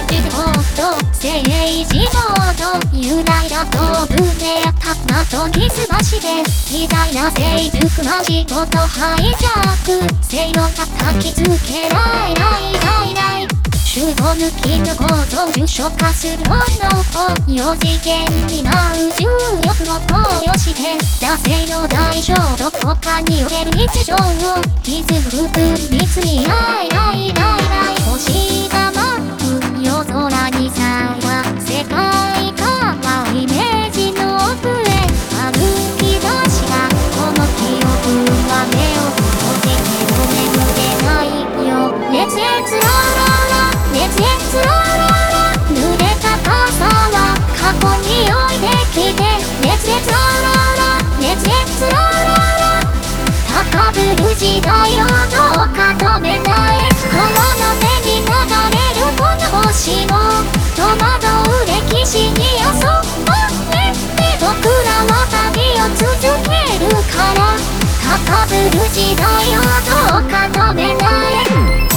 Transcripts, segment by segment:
自動と政治上と雄大な東部でたなとぎすましで偉大な成熟な仕事ハイジャック性能叩きつけられない主語抜きの構造受所化するものを4次元になる重力を投与して惰性の代償どこかにおける日常を気づく分密にない星が舞う夜空にさら世界からイメージの奥へ歩き出したこの記憶は目を閉じても眠れないよ熱烈熱烈濡れた傘は過去に置いてきて熱烈高ぶる時代をどうか止めないこの目に流れるこの星を戸惑う歴史に遊ばれて僕らは旅を続けるから高ぶる時代をどうか止めない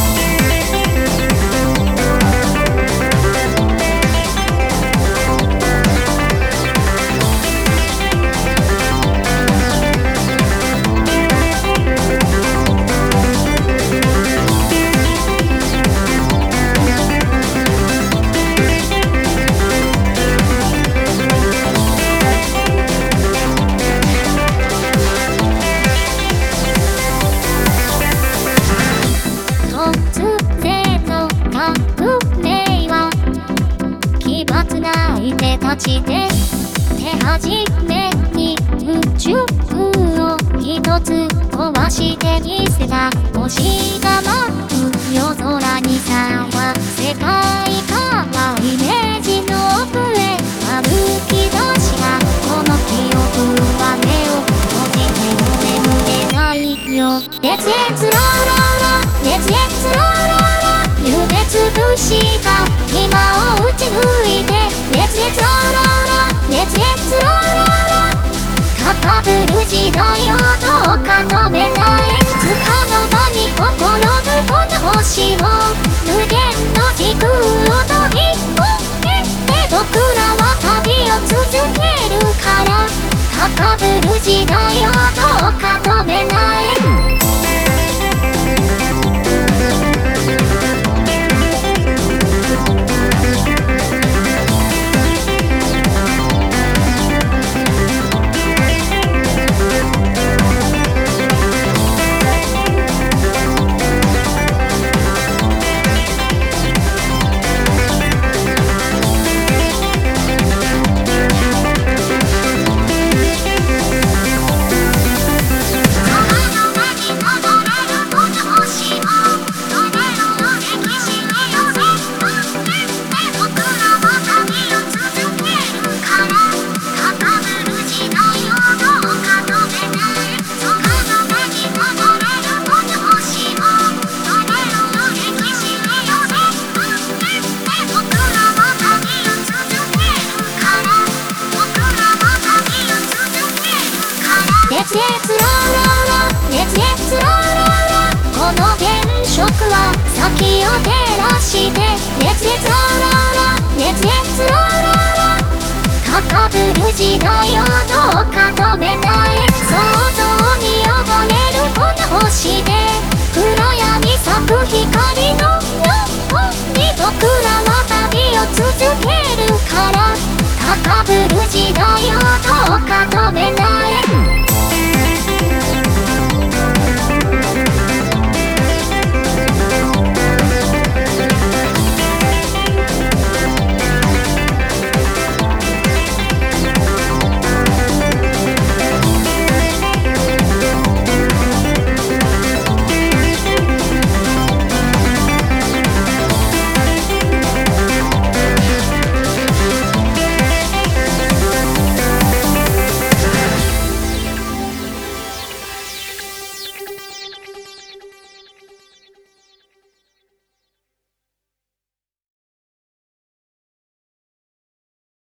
で手始めに宇宙を一つ壊してみせた星が舞う夜空にさら世界からイメージの奥へ歩き出したこの記憶は目を閉じても眠れないよ熱烈夢尽くした今を打ち抜いて熱烈高ぶる時代をどうか止めないつかの間に心のこの星を無限の時空を飛び越えて僕らは旅を続けるから高ぶる時代をどうか止めないこの現職は先を照らして熱烈高ぶる時代をどうか止めない想像に溺れるこの星で黒闇咲く光のように僕らは旅を続けるから高ぶる時代をどうか止めない